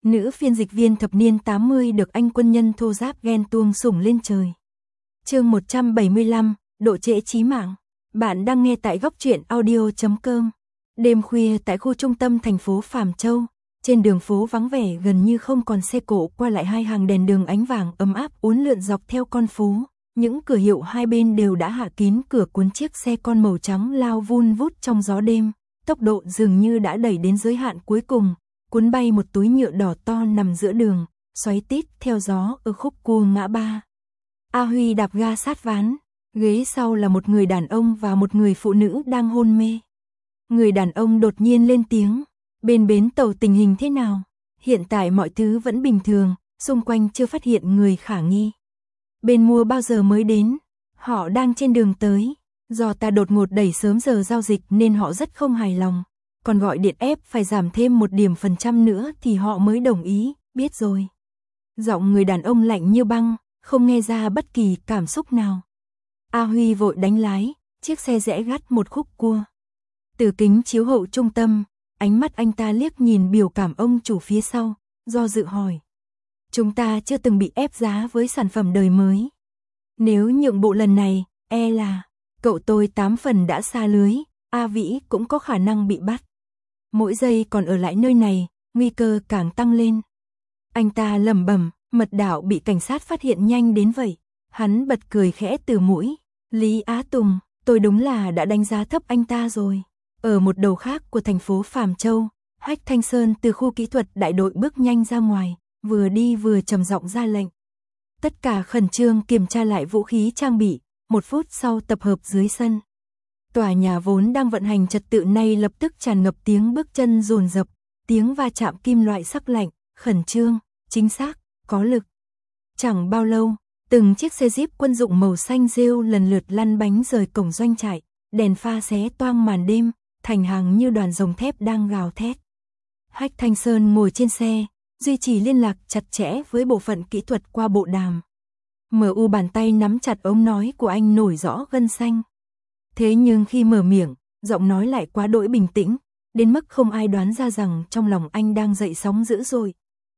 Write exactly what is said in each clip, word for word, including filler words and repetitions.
Nữ phiên dịch viên thập niên tám mươi được anh quân nhân thô giáp ghen tuông sủng lên trời. Chương một trăm bảy mươi lăm, độ trễ chí mạng. Bạn đang nghe tại góc truyện audio chấm com. Đêm khuya tại khu trung tâm thành phố Phàm Châu, trên đường phố vắng vẻ gần như không còn xe cộ qua lại, hai hàng đèn đường ánh vàng ấm áp uốn lượn dọc theo con phố. Những cửa hiệu hai bên đều đã hạ kín cửa, cuốn chiếc xe con màu trắng lao vun vút trong gió đêm, tốc độ dường như đã đẩy đến giới hạn cuối cùng, cuốn bay một túi nhựa đỏ to nằm giữa đường, xoáy tít theo gió ở khúc cua ngã ba. A Huy đạp ga sát ván, ghế sau là một người đàn ông và một người phụ nữ đang hôn mê. Người đàn ông đột nhiên lên tiếng, bên bến tàu tình hình thế nào? Hiện tại mọi thứ vẫn bình thường, xung quanh chưa phát hiện người khả nghi. Bên mua bao giờ mới đến? Họ đang trên đường tới. Do ta đột ngột đẩy sớm giờ giao dịch nên họ rất không hài lòng. Còn gọi điện ép phải giảm thêm một điểm phần trăm nữa thì họ mới đồng ý, biết rồi. Giọng người đàn ông lạnh như băng, không nghe ra bất kỳ cảm xúc nào. A Huy vội đánh lái, chiếc xe rẽ gắt một khúc cua. Từ kính chiếu hậu trung tâm, ánh mắt anh ta liếc nhìn biểu cảm ông chủ phía sau, do dự hỏi. Chúng ta chưa từng bị ép giá với sản phẩm đời mới. Nếu nhượng bộ lần này, e là cậu tôi tám phần đã xa lưới, A Vĩ cũng có khả năng bị bắt. Mỗi giây còn ở lại nơi này, nguy cơ càng tăng lên. Anh ta lẩm bẩm, mật đạo bị cảnh sát phát hiện nhanh đến vậy. Hắn bật cười khẽ từ mũi. Lý Á Tùng, tôi đúng là đã đánh giá thấp anh ta rồi. Ở một đầu khác của thành phố Phàm Châu, Hách Thanh Sơn từ khu kỹ thuật đại đội bước nhanh ra ngoài, vừa đi vừa trầm giọng ra lệnh. Tất cả khẩn trương kiểm tra lại vũ khí trang bị, một phút sau tập hợp dưới sân. Tòa nhà vốn đang vận hành trật tự nay lập tức tràn ngập tiếng bước chân dồn dập, tiếng va chạm kim loại sắc lạnh, khẩn trương, chính xác, có lực. Chẳng bao lâu, từng chiếc xe Jeep quân dụng màu xanh rêu lần lượt lăn bánh rời cổng doanh trại, đèn pha xé toang màn đêm, thành hàng như đoàn rồng thép đang gào thét. Hách Thanh Sơn ngồi trên xe, duy trì liên lạc chặt chẽ với bộ phận kỹ thuật qua bộ đàm. Mở u bàn tay nắm chặt ống nói của anh nổi rõ gân xanh. Thế nhưng khi mở miệng, giọng nói lại quá đỗi bình tĩnh, đến mức không ai đoán ra rằng trong lòng anh đang dậy sóng dữ dội.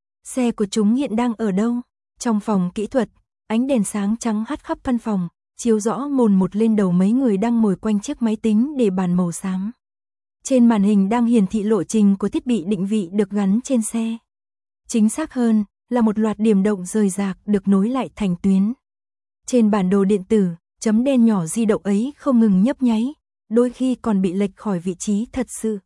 Xe của chúng hiện đang ở đâu? Trong phòng kỹ thuật, ánh đèn sáng trắng hắt khắp căn phòng, chiếu rõ mồn một lên đầu mấy người đang ngồi quanh chiếc máy tính để bàn màu xám. Trên màn hình đang hiển thị lộ trình của thiết bị định vị được gắn trên xe. Chính xác hơn, là một loạt điểm động rời rạc được nối lại thành tuyến. Trên bản đồ điện tử, chấm đen nhỏ di động ấy không ngừng nhấp nháy, đôi khi còn bị lệch khỏi vị trí thật sự.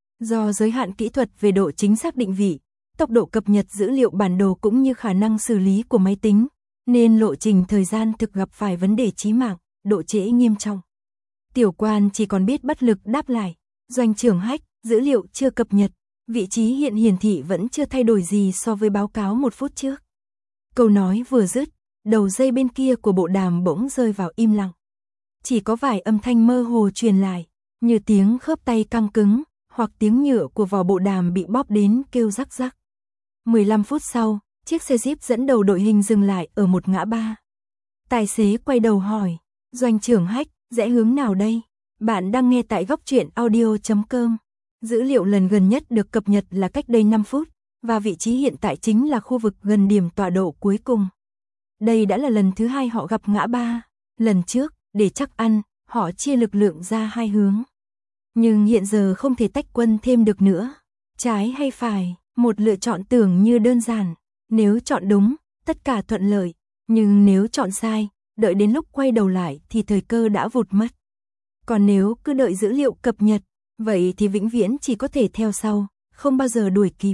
Do giới hạn kỹ thuật về độ chính xác định vị, tốc độ cập nhật dữ liệu bản đồ cũng như khả năng xử lý của máy tính, nên lộ trình thời gian thực gặp phải vấn đề chí mạng, độ trễ nghiêm trọng. Tiểu quan chỉ còn biết bất lực đáp lại, doanh trưởng Hách, dữ liệu chưa cập nhật, vị trí hiện hiển thị vẫn chưa thay đổi gì so với báo cáo một phút trước. Câu nói vừa dứt, đầu dây bên kia của bộ đàm bỗng rơi vào im lặng. Chỉ có vài âm thanh mơ hồ truyền lại, như tiếng khớp tay căng cứng, hoặc tiếng nhựa của vỏ bộ đàm bị bóp đến kêu rắc rắc. mười lăm phút sau, chiếc xe Jeep dẫn đầu đội hình dừng lại ở một ngã ba. Tài xế quay đầu hỏi, doanh trưởng Hách, rẽ hướng nào đây? Bạn đang nghe tại góc truyện audio chấm com. Dữ liệu lần gần nhất được cập nhật là cách đây năm phút, và vị trí hiện tại chính là khu vực gần điểm tọa độ cuối cùng. Đây đã là lần thứ hai họ gặp ngã ba. Lần trước, để chắc ăn, họ chia lực lượng ra hai hướng. Nhưng hiện giờ không thể tách quân thêm được nữa. Trái hay phải, một lựa chọn tưởng như đơn giản. Nếu chọn đúng, tất cả thuận lợi. Nhưng nếu chọn sai, đợi đến lúc quay đầu lại thì thời cơ đã vụt mất. Còn nếu cứ đợi dữ liệu cập nhật, vậy thì vĩnh viễn chỉ có thể theo sau, không bao giờ đuổi kịp.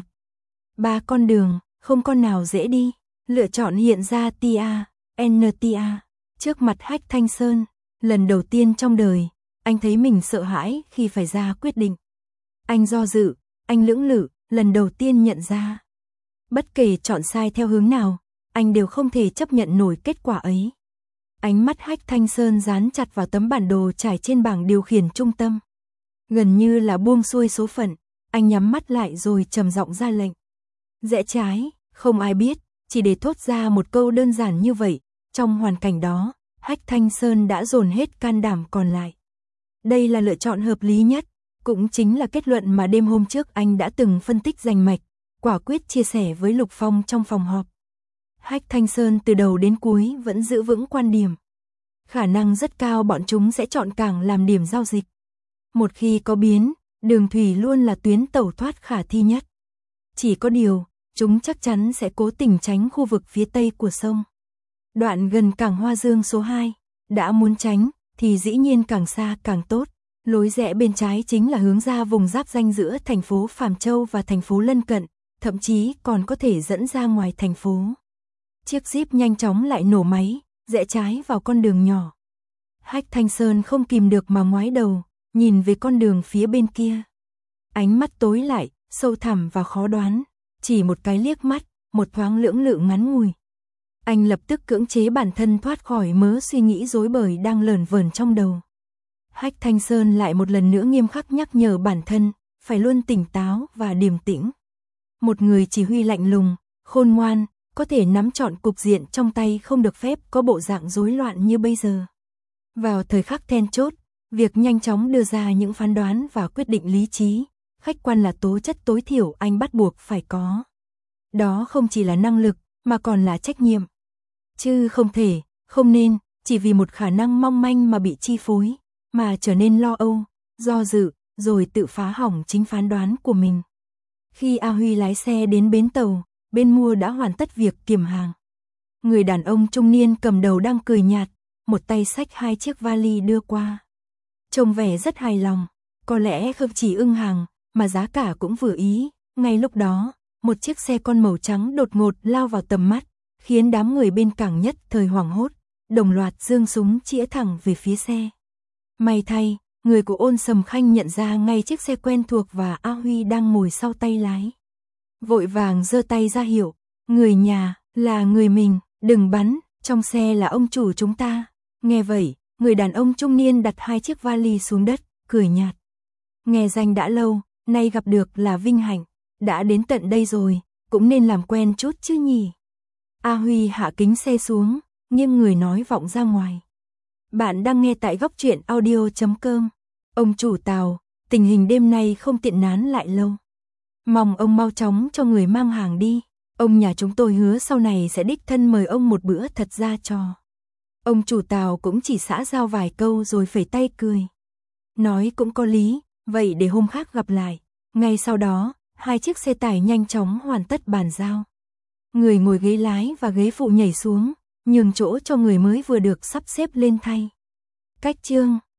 Ba con đường, không con nào dễ đi. Lựa chọn hiện ra tê a, en tê a. Trước mặt Hách Thanh Sơn, lần đầu tiên trong đời, anh thấy mình sợ hãi khi phải ra quyết định. Anh do dự, anh lưỡng lự, lần đầu tiên nhận ra. Bất kể chọn sai theo hướng nào, anh đều không thể chấp nhận nổi kết quả ấy. Ánh mắt Hách Thanh Sơn dán chặt vào tấm bản đồ trải trên bảng điều khiển trung tâm. Gần như là buông xuôi số phận, anh nhắm mắt lại rồi trầm giọng ra lệnh. Rẽ trái, không ai biết, chỉ để thốt ra một câu đơn giản như vậy, trong hoàn cảnh đó, Hách Thanh Sơn đã dồn hết can đảm còn lại. Đây là lựa chọn hợp lý nhất, cũng chính là kết luận mà đêm hôm trước anh đã từng phân tích rành mạch, quả quyết chia sẻ với Lục Phong trong phòng họp. Hách Thanh Sơn từ đầu đến cuối vẫn giữ vững quan điểm. Khả năng rất cao bọn chúng sẽ chọn cảng làm điểm giao dịch. Một khi có biến, đường thủy luôn là tuyến tẩu thoát khả thi nhất. Chỉ có điều, chúng chắc chắn sẽ cố tình tránh khu vực phía tây của sông. Đoạn gần cảng Hoa Dương số hai, đã muốn tránh, thì dĩ nhiên càng xa càng tốt. Lối rẽ bên trái chính là hướng ra vùng giáp ranh giữa thành phố Phàm Châu và thành phố lân cận, thậm chí còn có thể dẫn ra ngoài thành phố. Chiếc Jeep nhanh chóng lại nổ máy, rẽ trái vào con đường nhỏ. Hách Thanh Sơn không kìm được mà ngoái đầu, nhìn về con đường phía bên kia. Ánh mắt tối lại, sâu thẳm và khó đoán, chỉ một cái liếc mắt, một thoáng lưỡng lự ngắn ngủi. Anh lập tức cưỡng chế bản thân thoát khỏi mớ suy nghĩ rối bời đang lởn vởn trong đầu. Hách Thanh Sơn lại một lần nữa nghiêm khắc nhắc nhở bản thân, phải luôn tỉnh táo và điềm tĩnh. Một người chỉ huy lạnh lùng, khôn ngoan, có thể nắm trọn cục diện trong tay không được phép có bộ dạng rối loạn như bây giờ. Vào thời khắc then chốt, việc nhanh chóng đưa ra những phán đoán và quyết định lý trí, khách quan là tố chất tối thiểu anh bắt buộc phải có. Đó không chỉ là năng lực, mà còn là trách nhiệm. Chứ không thể, không nên, chỉ vì một khả năng mong manh mà bị chi phối, mà trở nên lo âu, do dự, rồi tự phá hỏng chính phán đoán của mình. Khi A Huy lái xe đến bến tàu, bên mua đã hoàn tất việc kiểm hàng. Người đàn ông trung niên cầm đầu đang cười nhạt, một tay xách hai chiếc vali đưa qua. Trông vẻ rất hài lòng, có lẽ không chỉ ưng hàng, mà giá cả cũng vừa ý. Ngay lúc đó, một chiếc xe con màu trắng đột ngột lao vào tầm mắt, khiến đám người bên cảng nhất thời hoảng hốt, đồng loạt giương súng chĩa thẳng về phía xe. May thay, người của Ôn Sầm Khanh nhận ra ngay chiếc xe quen thuộc và A Huy đang ngồi sau tay lái. Vội vàng giơ tay ra hiệu, người nhà, là người mình, đừng bắn, trong xe là ông chủ chúng ta. Nghe vậy, người đàn ông trung niên đặt hai chiếc vali xuống đất, cười nhạt. Nghe danh đã lâu, nay gặp được là vinh hạnh, đã đến tận đây rồi, cũng nên làm quen chút chứ nhỉ. A Huy hạ kính xe xuống, nghiêng người nói vọng ra ngoài. Bạn đang nghe tại góc truyện audio chấm com. Ông chủ Tào, tình hình đêm nay không tiện nán lại lâu. Mong ông mau chóng cho người mang hàng đi. Ông nhà chúng tôi hứa sau này sẽ đích thân mời ông một bữa thật ra trò. Ông chủ Tào cũng chỉ xã giao vài câu rồi phẩy tay cười. Nói cũng có lý, vậy để hôm khác gặp lại. Ngay sau đó, hai chiếc xe tải nhanh chóng hoàn tất bàn giao. Người ngồi ghế lái và ghế phụ nhảy xuống, nhường chỗ cho người mới vừa được sắp xếp lên thay. Cách chương